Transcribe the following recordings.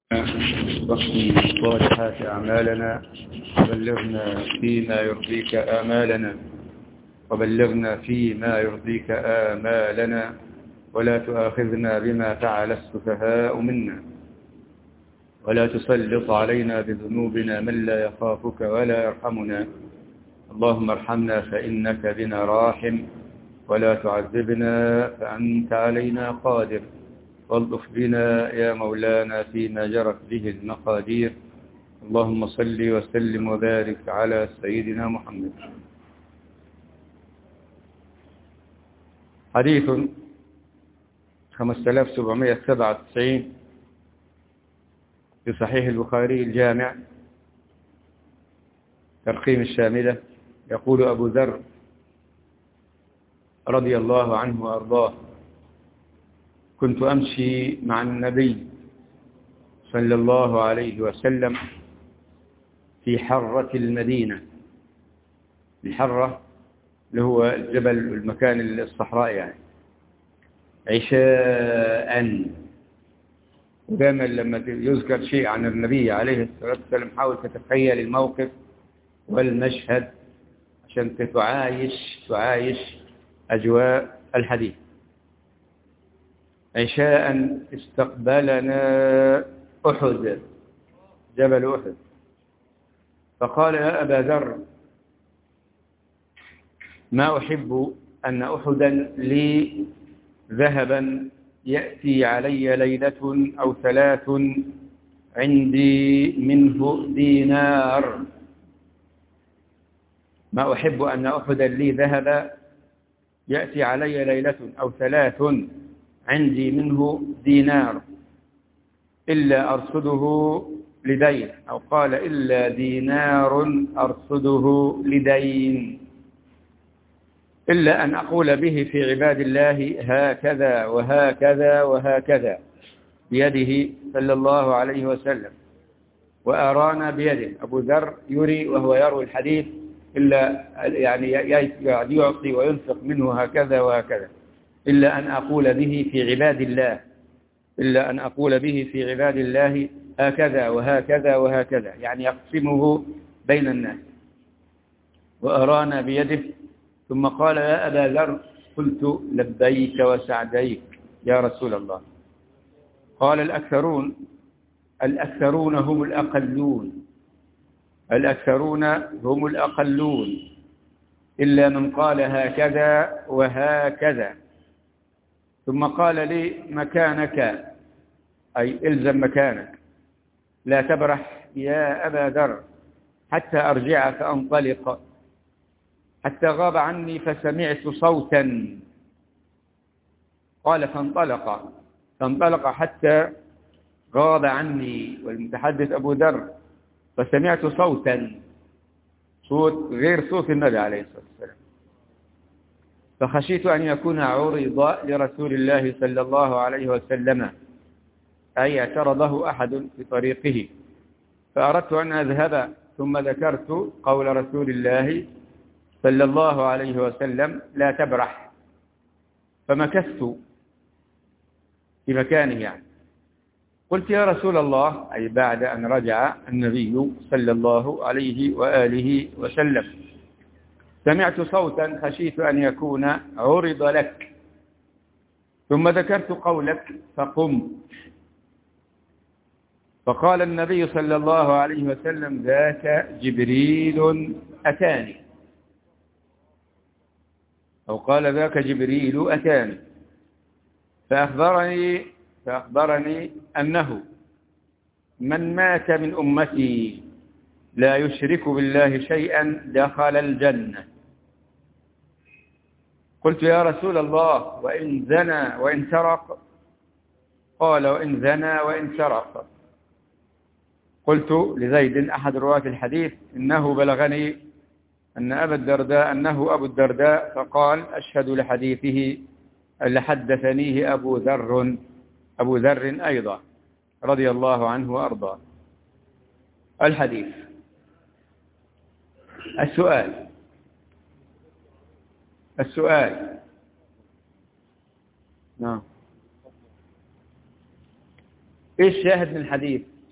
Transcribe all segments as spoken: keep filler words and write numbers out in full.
واختم صالحات أعمالنا وبلغنا فيما يرضيك آمالنا وبلغنا فيما يرضيك آمالنا ولا تؤاخذنا بما فعل السفهاء منا ولا تسلط علينا بذنوبنا من لا يخافك ولا يرحمنا. اللهم ارحمنا فإنك بنا راحم ولا تعذبنا فأنت علينا قادر والطف بنا يا مولانا فيما جرت به المقادير. اللهم صل وسلم وبارك على سيدنا محمد. حديث خمسة آلاف وسبعمائة وسبعة وتسعين في صحيح البخاري الجامع ترقيم الشاملة. يقول أبو ذر رضي الله عنه وأرضاه: كنت أمشي مع النبي صلى الله عليه وسلم في حرة المدينة. الحرة اللي هو الجبل المكان الصحراء يعني عشاء. ودائما لما يذكر شيء عن النبي عليه الصلاة والسلام حاول تتخيل الموقف والمشهد عشان تعايش تعايش أجواء الحديث. عشاء استقبلنا أحد، جبل أحد، فقال: يا أبا ذر، ما أحب أن أحدا لي ذهبا يأتي علي ليلة أو ثلاث عندي منه دينار. ما أحب أن أحدا لي ذهبا يأتي علي ليلة أو ثلاث عندي منه دينار إلا أرصده لدين، أو قال إلا دينار أرصده لدين، إلا أن أقول به في عباد الله هكذا وهكذا وهكذا بيده صلى الله عليه وسلم، وأرانا بيده. أبو ذر يري وهو يروي الحديث إلا يعني يعطي وينفق منه هكذا وهكذا، إلا أن أقول به في عباد الله إلا أن أقول به في عباد الله هكذا وهكذا وهكذا، يعني يقسمه بين الناس. وأرانا بيده. ثم قال: يا أبا ذر. قلت: لبيك وسعديك يا رسول الله. قال: الأكثرون الأكثرون هم الأقلون الأكثرون هم الأقلون إلا من قال هكذا وهكذا. ثم قال لي: مكانك، أي إلزم مكانك، لا تبرح يا أبا ذر حتى أرجع فأنطلق. حتى غاب عني فسمعت صوتا. قال: فانطلق فانطلق حتى غاب عني، والمتحدث أبو ذر، فسمعت صوتا، صوت غير صوت النبي عليه الصلاة والسلام، فخشيت أن يكون عرض لرسول الله صلى الله عليه وسلم، أي اعترضه أحد في طريقه، فأردت أن أذهب. ثم ذكرت قول رسول الله صلى الله عليه وسلم: لا تبرح. فمكثت في مكانه يعني. قلت: يا رسول الله، أي بعد أن رجع النبي صلى الله عليه وآله وسلم، سمعت صوتا خشيت أن يكون عرض لك. ثم ذكرت قولك فقمت. فقال النبي صلى الله عليه وسلم: ذاك جبريل أتاني، أو قال: ذاك جبريل أتاني فأخبرني فأخبرني أنه من مات من أمتي لا يشرك بالله شيئا دخل الجنة. قلت: يا رسول الله، وإن زنى وإن سرق؟ قال: وإن زنى وإن سرق. قلت لزيد أحد رواة الحديث: إنه بلغني أن أبا الدرداء أنه أبو الدرداء، فقال: أشهد لحديثه لحدثنيه أبو ذر أبو ذر أيضا رضي الله عنه وأرضاه. الحديث. السؤال السؤال نعم، إيش شاهد من الحديث؟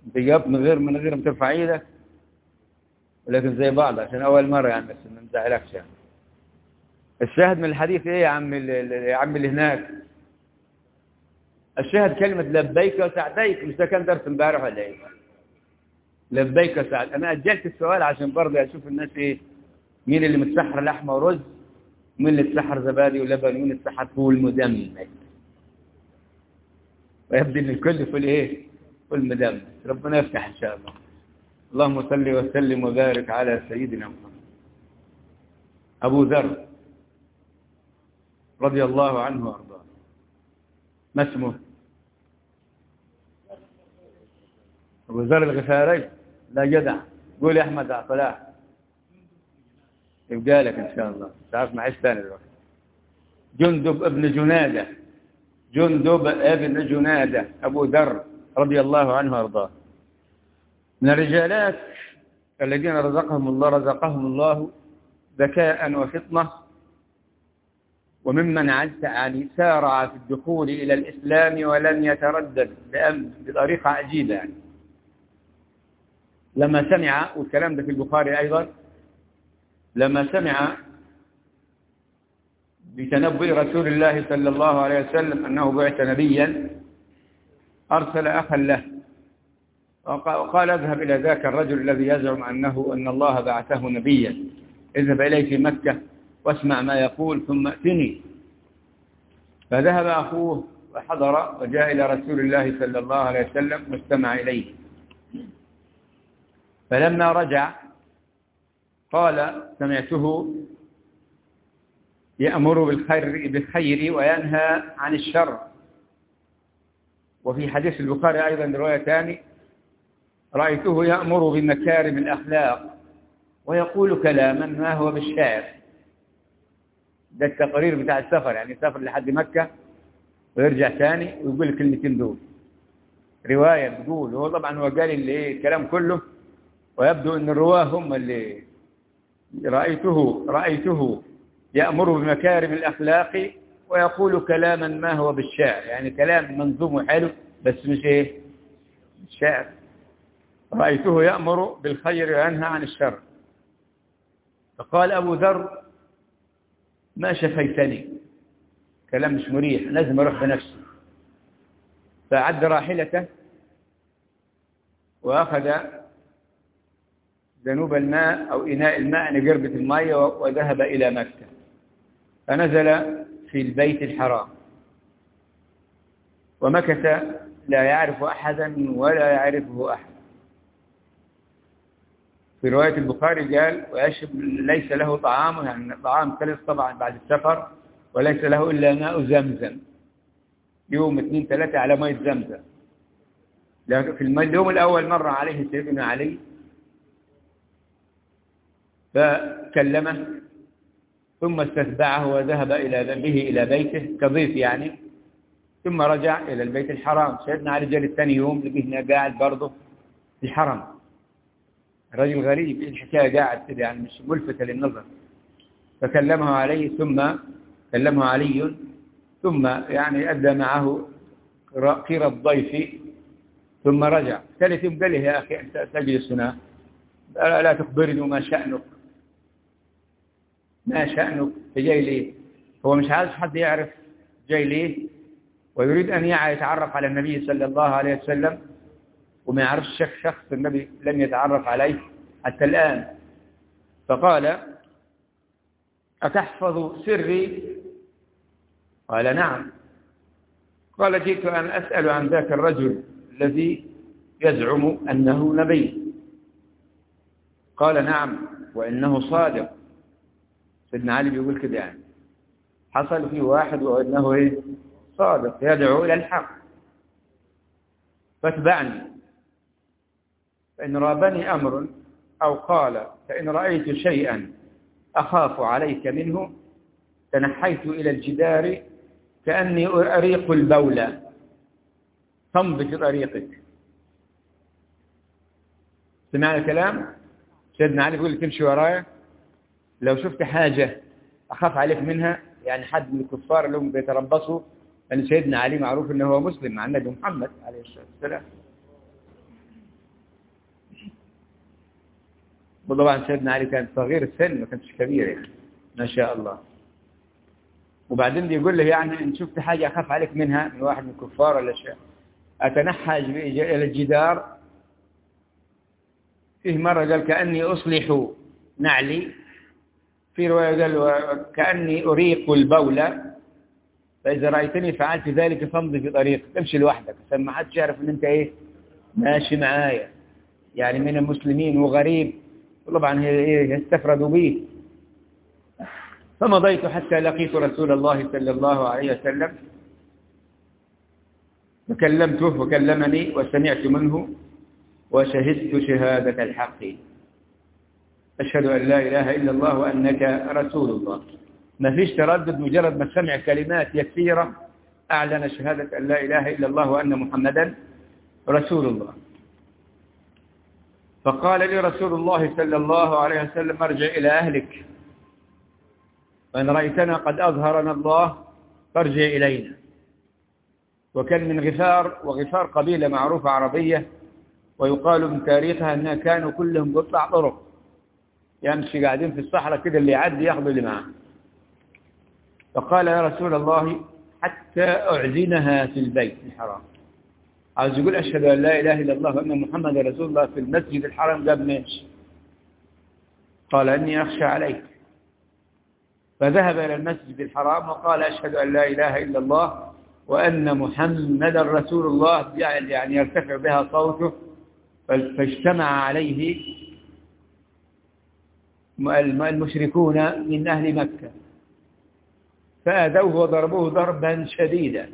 انت جاوبت من غير من غير ما ترفع ايدك، ولكن زي بعض عشان اول مره يعني، بس ما نزعلكش يعني. الشاهد من الحديث ايه يا عم يا عم اللي هناك؟ الشاهد كلمه لبيك وسعديك. مش ده كان درس امبارح ولا ايه؟ لبيك وسعديك. انا اجلت السؤال عشان برضه اشوف الناس ايه، مين اللي متسحر لحمه ورز، ومين اللي متسحر زبادي ولبن، ومين اللي متسحر فول مدمس. ويبدو ان الكل فول ايه؟ فول مدمس. ربنا يفتح ان شاء الله. اللهم صل وسلم وبارك على سيدنا محمد. ابو ذر رضي الله عنه وارضاه، ما اسمه؟ ابو ذر الغفاري. لا جدع، قول يا احمد يا صلاح. يبقى لك ان شاء الله، تعرف معيش ثاني دلوقتي. جندب ابن جناده، جندب ابن جناده ابو ذر رضي الله عنه وارضاه، من الرجالات الذين رزقهم الله رزقهم الله ذكاء وفطنه، وممن يعني سارع في الدخول إلى الإسلام ولم يتردد بطريقة عجيبة يعني. لما سمع، والكلام ده في البخاري أيضا، لما سمع بتنبؤ رسول الله صلى الله عليه وسلم أنه بعث نبيا، أرسل أخا له وقال اذهب إلى ذاك الرجل الذي يزعم أنه أن الله بعثه نبيا، اذهب إليه في مكة واسمع ما يقول ثم ائتني. فذهب أخوه وحضر وجاء إلى رسول الله صلى الله عليه وسلم واستمع إليه. فلما رجع قال سمعته يأمر بالخير, بالخير وينهى عن الشر. وفي حديث البخاري أيضا رواية ثانية، رأيته يأمر بمكارم الأخلاق ويقول كلاما ما هو بالشعر. ده التقرير بتاع السفر، يعني سافر لحد مكة ويرجع ثاني ويقول الكلمتين دول. رواية بتقول، هو طبعا هو قال اللي ايه الكلام كله، ويبدو ان الرواه هم اللي رأيته رأيته يأمر بمكارم الأخلاق ويقول كلاما ما هو بالشعر، يعني كلام منظوم وحلو بس مش ايه الشعر. رأيته يأمر بالخير وينهى عن الشر. فقال أبو ذر ما شفيتني، كلام مش مريح، لازم أروح بنفسي. فعد راحلته وأخذ ذنوب الماء أو إناء الماء لقربة الماء وذهب إلى مكة، فنزل في البيت الحرام ومكث لا يعرف أحدا ولا يعرفه أحد. في رواية البخاري قال ويشرب ليس له طعام، يعني طعام ثلث طبعا بعد السفر، وليس له إلا ماء زمزم، يوم اثنين ثلاثة على ماء زمزم. لكن في اليوم الأول مر عليه سيدنا علي فكلمه ثم استتبعه وذهب إلى به إلى بيته كضيف يعني، ثم رجع إلى البيت الحرام. سيدنا علي جاء الثاني يوم لقيه قاعد برضه في الحرم. رجل غريب، الحكاية قاعد كده يعني مش ملفتة للنظر. فكلمه علي ثم كلمه علي ثم يعني أدى معه قير الضيف ثم رجع. ثالث يوم قال له يا أخي أنت تجلس هنا لا تخبرني ما شأنك، ما شأنك جاي ليه؟ هو مش عايز حد يعرف جاي ليه، ويريد أن يتعرف على النبي صلى الله عليه وسلم، وما يعرفش شخص النبي لم يتعرف عليه حتى الآن. فقال أتحفظ سري؟ قال نعم. قال جئت أن أسأل عن ذاك الرجل الذي يزعم أنه نبي. قال نعم وإنه صادق. سيدنا علي بيقول كده يعني حصل فيه واحد وإنه إيه؟ صادق يدعو إلى الحق، فاتبعني فإن رابني أمر، أو قال فإن رأيت شيئا أخاف عليك منه تنحيت إلى الجدار كأني أريق البولة فامض في طريقك. سمعنا الكلام؟ سيدنا علي يقول تمشي ورايا، لو شفت حاجة أخاف عليك منها، يعني حد من الكفار اللي هم بيتربصوا، لأن سيدنا علي معروف أنه هو مسلم مع النبي محمد عليه الصلاة والسلام. وطبعا سيدنا علي كان صغير السن، ما كانش كبير يعني ما شاء الله. وبعدين بيقول له يعني إن شفت حاجة أخاف عليك منها من واحد من الكفار ولا شيء أتنحى إلى الجدار. فيه مرة قال كأني أصلح نعلي، في رواية قال كأني أريق البولة، فإذا رأيتني فعلت ذلك فامضي في طريق، تمشي لوحدك عشان ما حدش يعرف إن أنت إيه ماشي معايا، يعني من المسلمين وغريب، طبعا هي يستفردوا به. فمضيت حتى لقيت رسول الله صلى الله عليه وسلم، فكلمته وكلمني وسمعت منه وشهدت شهادة الحق، أشهد أن لا إله إلا الله وأنك رسول الله. ما فيش تردد، مجرد ما سمع كلمات يسيرة أعلن شهادة أن لا إله إلا الله وأن محمدا رسول الله. فقال لي رسول الله صلى الله عليه وسلم ارجع إلى أهلك، فإن رأيتنا قد أظهرنا الله فارجع إلينا. وكان من غفار، وغفار قبيلة معروفة عربية، ويقال من تاريخها أنها كانوا كلهم قطاع طرق، يمشي قاعدين في الصحراء كده، اللي يعدي ياخذوا اللي معاه. فقال يا رسول الله حتى أعزنها في البيت الحرام، عاوز يقول أشهد أن لا إله إلا الله وأن محمد رسول الله في المسجد الحرام، قال ماشي. قال إني أخشى عليك، فذهب إلى المسجد الحرام وقال أشهد أن لا إله إلا الله وأن محمد رسول الله، يعني يرتفع بها صوته. فاجتمع عليه المشركون من أهل مكة فآذوه وضربوه ضربا شديدا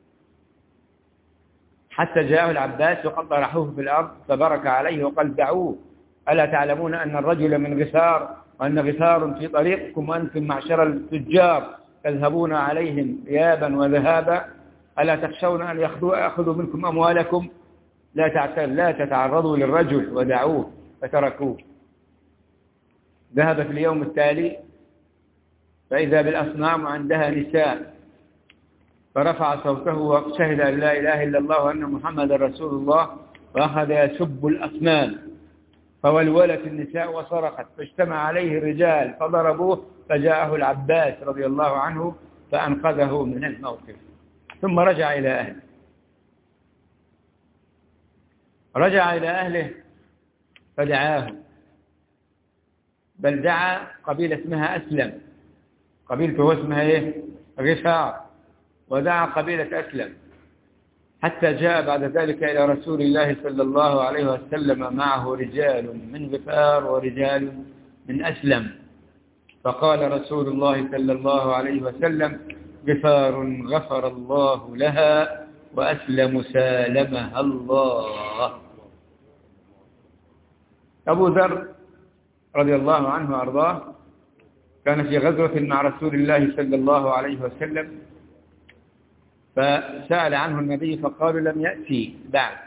حتى جاءه العباس وقد طرحوه في الأرض فبرك عليه وقال دعوه، ألا تعلمون أن الرجل من غفار وأن غفار في طريقكم وأنتم معشر التجار تذهبون عليهم إيابا وذهابا، ألا تخشون أن يأخذوا منكم أموالكم؟ لا لا تتعرضوا للرجل، ودعوه فتركوه. ذهب في اليوم التالي فإذا بالأصنام عندها نساء، فرفع صوته وشهد أن لا إله إلا الله وأن محمد رسول الله، وأخذ يسب الأصنام، فولولت النساء وصرخت، فاجتمع عليه الرجال فضربوه، فجاءه العباس رضي الله عنه فأنقذه من الموقف، ثم رجع إلى أهله. رجع إلى أهله فدعاهم، بل دعا قبيلة اسمها أسلم، قبيلته اسمها إيه؟ غفار، ودعا قبيلة أسلم حتى جاء بعد ذلك إلى رسول الله صلى الله عليه وسلم معه رجال من غفار ورجال من أسلم، فقال رسول الله صلى الله عليه وسلم غفار غفر الله لها وأسلم سالمها الله. أبو ذر رضي الله عنه وأرضاه كان في غزوة مع رسول الله صلى الله عليه وسلم، فسأل عنه النبي فقالوا لم يأتي بعد،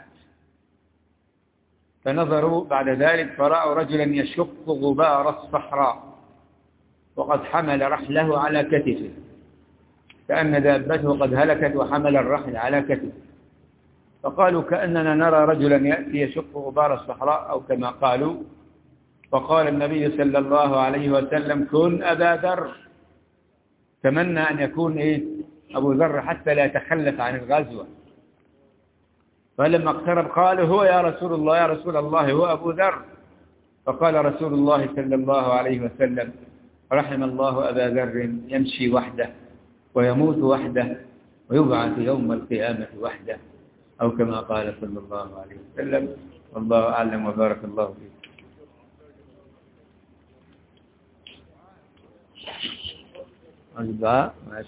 فنظروا بعد ذلك فرأوا رجلا يشق غبار الصحراء وقد حمل رحله على كتفه، كأن دابته قد هلكت وحمل الرحل على كتفه، فقالوا كأننا نرى رجلا يأتي يشق غبار الصحراء أو كما قالوا. فقال النبي صلى الله عليه وسلم كن أبا ذر، تمنى أن يكون إيه أبو ذر حتى لا يتخلف عن الغزوة. فلما اقترب قال هو يا رسول الله يا رسول الله هو أبو ذر. فقال رسول الله صلى الله عليه وسلم رحم الله أبا ذر يمشي وحده ويموت وحده ويبعث يوم القيامة وحده، أو كما قال صلى الله عليه وسلم. والله أعلم وبارك الله فيك. الدعاء ماشي.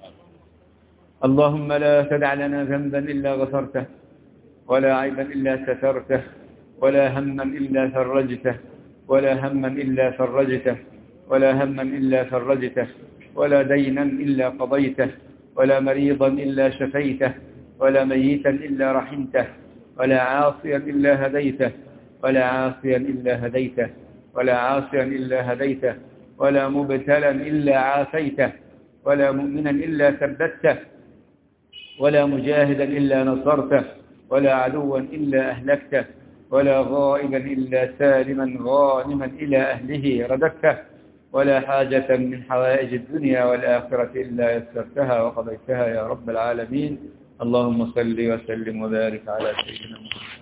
اللهم لا تدع لنا ذنبا إلا غفرته، ولا عيبا إلا سترته، ولا هما إلا فرجته، ولا هما إلا فرجته، ولا هما إلا فرجته، ولا دينا إلا قضيته، ولا مريضا إلا شفيته، ولا ميتا إلا رحمته، ولا عاصيا إلا هديته، ولا عاصيا إلا هديته، ولا عاصيا إلا هديته، ولا مبتلا إلا عافيته، ولا مؤمنا إلا ثبته، ولا مجاهدا إلا نصرته، ولا عدوا إلا أهلكته، ولا غائبا إلا سالما غانما إلى أهله رددته، ولا حاجة من حوائج الدنيا والآخرة إلا يسرتها وقضيتها يا رب العالمين. اللهم صل وسلم وبارك على سيدنا محمد.